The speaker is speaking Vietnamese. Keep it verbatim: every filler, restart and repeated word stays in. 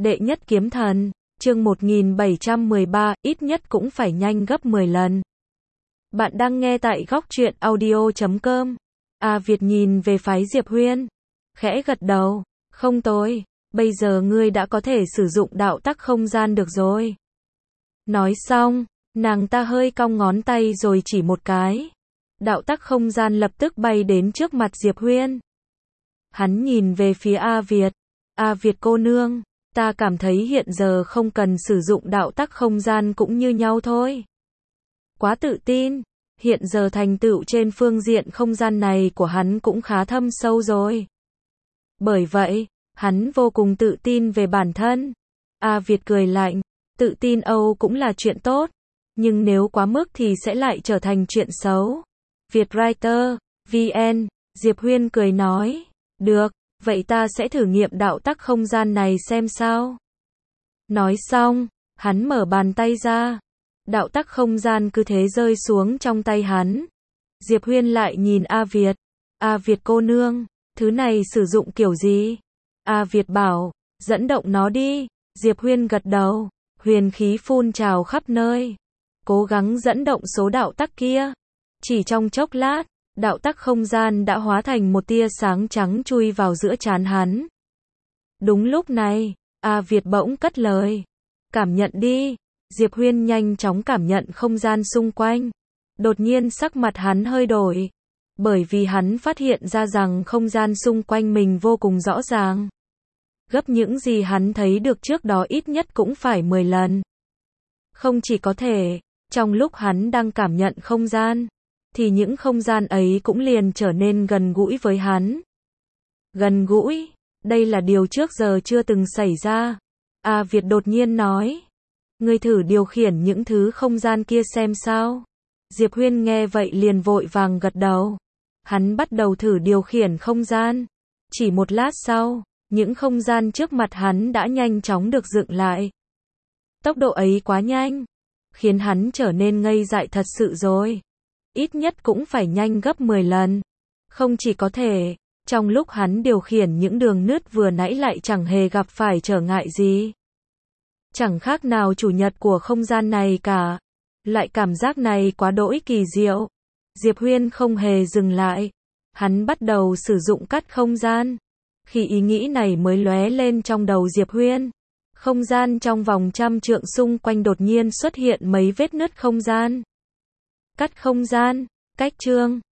Đệ nhất kiếm thần, chương một nghìn bảy trăm mười ba, ít nhất cũng phải nhanh gấp mười lần. Bạn đang nghe tại góc truyện audio chấm com. A Việt nhìn về phái Diệp Huyên, khẽ gật đầu, không tồi, bây giờ ngươi đã có thể sử dụng đạo tắc không gian được rồi. Nói xong, nàng ta hơi cong ngón tay rồi chỉ một cái. Đạo tắc không gian lập tức bay đến trước mặt Diệp Huyên. Hắn nhìn về phía A Việt. A Việt cô nương, ta cảm thấy hiện giờ không cần sử dụng đạo tắc không gian cũng như nhau thôi. Quá tự tin, hiện giờ thành tựu trên phương diện không gian này của hắn cũng khá thâm sâu rồi. Bởi vậy, hắn vô cùng tự tin về bản thân. A Việt cười lạnh, tự tin Âu cũng là chuyện tốt, nhưng nếu quá mức thì sẽ lại trở thành chuyện xấu. Vietwriter, vê en, Diệp Huyên cười nói, được, vậy ta sẽ thử nghiệm đạo tắc không gian này xem sao. Nói xong, hắn mở bàn tay ra. Đạo tắc không gian cứ thế rơi xuống trong tay hắn. Diệp Huyên lại nhìn A Việt. A Việt cô nương, thứ này sử dụng kiểu gì? A Việt bảo, dẫn động nó đi. Diệp Huyên gật đầu, huyền khí phun trào khắp nơi. Cố gắng dẫn động số đạo tắc kia. Chỉ trong chốc lát, đạo tắc không gian đã hóa thành một tia sáng trắng chui vào giữa trán hắn. Đúng lúc này, A Việt bỗng cất lời. Cảm nhận đi. Diệp Huyên nhanh chóng cảm nhận không gian xung quanh. Đột nhiên sắc mặt hắn hơi đổi. Bởi vì hắn phát hiện ra rằng không gian xung quanh mình vô cùng rõ ràng. Gấp những gì hắn thấy được trước đó ít nhất cũng phải mười lần. Không chỉ có thể, trong lúc hắn đang cảm nhận không gian, thì những không gian ấy cũng liền trở nên gần gũi với hắn. Gần gũi, đây là điều trước giờ chưa từng xảy ra. A Việt đột nhiên nói, ngươi thử điều khiển những thứ không gian kia xem sao. Diệp Huyên nghe vậy liền vội vàng gật đầu. Hắn bắt đầu thử điều khiển không gian. Chỉ một lát sau, những không gian trước mặt hắn đã nhanh chóng được dựng lại. Tốc độ ấy quá nhanh, khiến hắn trở nên ngây dại thật sự rồi. Ít nhất cũng phải nhanh gấp mười lần. Không chỉ có thể, trong lúc hắn điều khiển những đường nứt vừa nãy lại chẳng hề gặp phải trở ngại gì. Chẳng khác nào chủ nhật của không gian này cả. Loại cảm giác này quá đỗi kỳ diệu. Diệp Huyên không hề dừng lại. Hắn bắt đầu sử dụng cắt không gian. Khi ý nghĩ này mới lóe lên trong đầu Diệp Huyên, không gian trong vòng trăm trượng xung quanh đột nhiên xuất hiện mấy vết nứt không gian. Cắt không gian, cách chương.